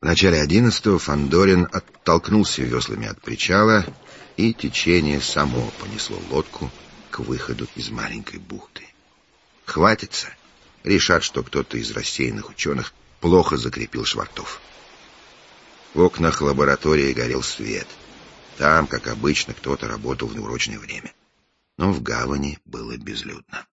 начале 11-го Фандорин оттолкнулся веслами от причала, и течение само понесло лодку к выходу из маленькой бухты. Хватится, решат, что кто-то из рассеянных ученых плохо закрепил швартов. В окнах лаборатории горел свет. Там, как обычно, кто-то работал в неурочное время. Но в гавани было безлюдно.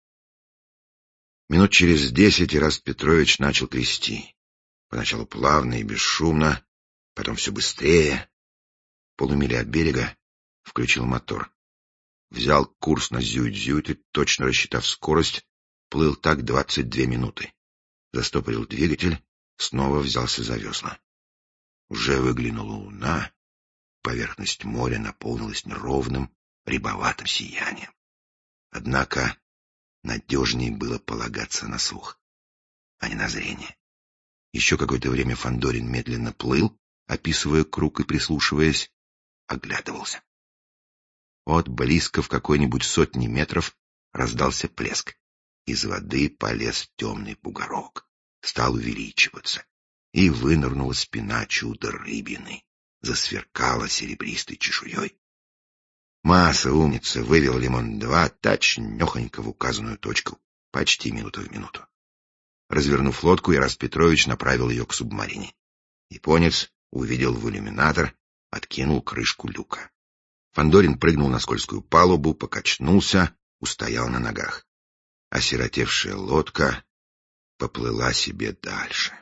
Минут через 10 Ираст Петрович начал трясти. Поначалу плавно и бесшумно, потом все быстрее. В полумиле от берега включил мотор. Взял курс на Зюит-Зюит и, точно рассчитав скорость, плыл так 22 минуты. Застопорил двигатель, снова взялся за весла. Уже выглянула луна, поверхность моря наполнилась неровным, рябоватым сиянием. Однако надежнее было полагаться на слух, а не на зрение. Еще какое-то время Фандорин медленно плыл, описывая круг и прислушиваясь, оглядывался. Вот близко в какой-нибудь 100 метров раздался плеск. Из воды полез темный бугорок, стал увеличиваться, и вынырнула спина чудо-рыбины, засверкала серебристой чешуей. Масса, умница, вывел Лимон-2 точнёхонько в указанную точку, почти минута в минуту. Развернув лодку, Ираст Петрович направил ее к субмарине. Японец увидел в иллюминатор, откинул крышку люка. Фандорин прыгнул на скользкую палубу, покачнулся, устоял на ногах. Осиротевшая лодка поплыла себе дальше.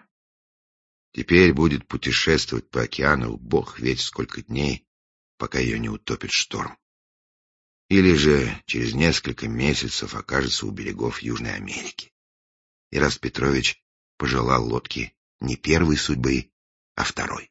Теперь будет путешествовать по океану бог весть сколько дней, пока ее не утопит шторм. Или же через несколько месяцев окажется у берегов Южной Америки. Ираст Петрович пожелал лодке не первой судьбы, а второй.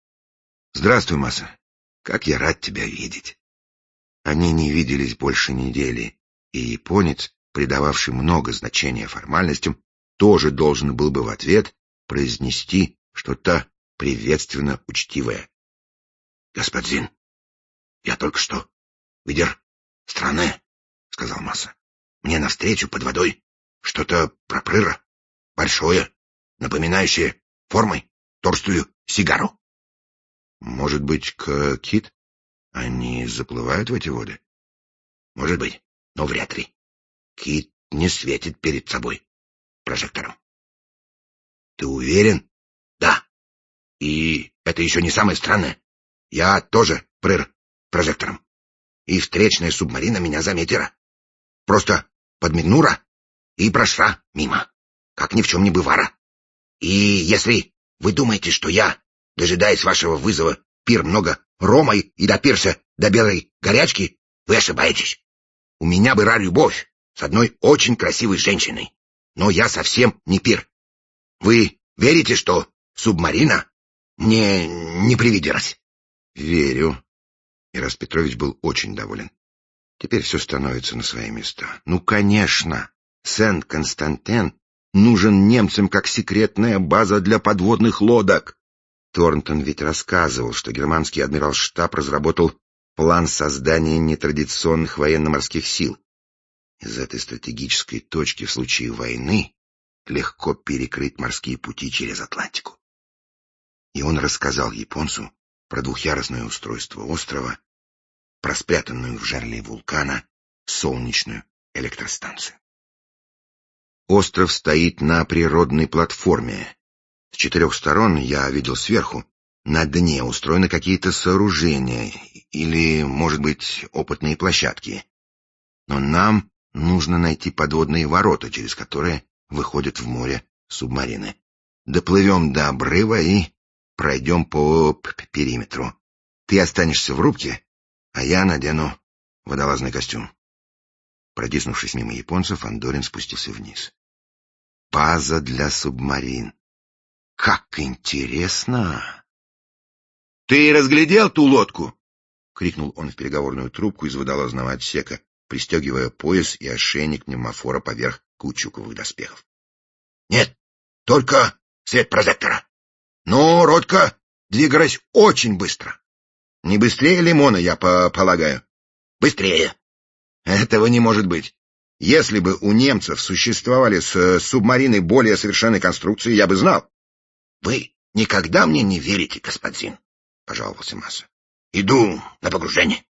— Здравствуй, Маса. Как я рад тебя видеть. Они не виделись больше недели, и японец, придававший много значения формальностям, тоже должен был бы в ответ произнести что-то приветственно учтивое. — Господин, я только что видел страны, — сказал Маса. — Мне навстречу под водой что-то проплыло, большое, напоминающее формой толстую сигару. — Может быть, кит? Они заплывают в эти воды? — Может быть, но вряд ли. Кит не светит перед собой прожектором. — Ты уверен? — Да. И это еще не самое странное. Я тоже прыр прожектором. И встречная субмарина меня заметила. Просто подмигнула и прошла мимо, как ни в чем не бывало. И если вы думаете, что я, дожидаясь вашего вызова, пир много рома и допирся до белой горячки, вы ошибаетесь. У меня была любовь с одной очень красивой женщиной, но я совсем не пир. Вы верите, что субмарина мне не привиделась? — Верю. Ираст Петрович был очень доволен. Теперь все становится на свои места. Ну, конечно, Сент-Константин нужен немцам как секретная база для подводных лодок. Торнтон ведь рассказывал, что германский адмиралштаб разработал план создания нетрадиционных военно-морских сил. Из этой стратегической точки в случае войны легко перекрыть морские пути через Атлантику. И он рассказал японцу про двухъярусное устройство острова, про спрятанную в жерле вулкана солнечную электростанцию. Остров стоит на природной платформе. С 4 сторон, я видел сверху, на дне устроены какие-то сооружения или, может быть, опытные площадки. Но нам нужно найти подводные ворота, через которые выходят в море субмарины. Доплывем до обрыва и пройдем по периметру. Ты останешься в рубке, а я надену водолазный костюм. Протиснувшись мимо японцев, Фандорин спустился вниз. База для субмарин. Как интересно! — Ты разглядел ту лодку? — крикнул он в переговорную трубку из водолазного отсека, пристегивая пояс и ошейник пневмофора поверх каучуковых доспехов. — Нет, только свет прожектора. Но лодка двигалась очень быстро. Не быстрее Лимона, я полагаю. — Быстрее. — Этого не может быть. Если бы у немцев существовали субмарины более совершенной конструкции, я бы знал. — Вы никогда мне не верите, господин, — пожаловался Маса. Иду на погружение.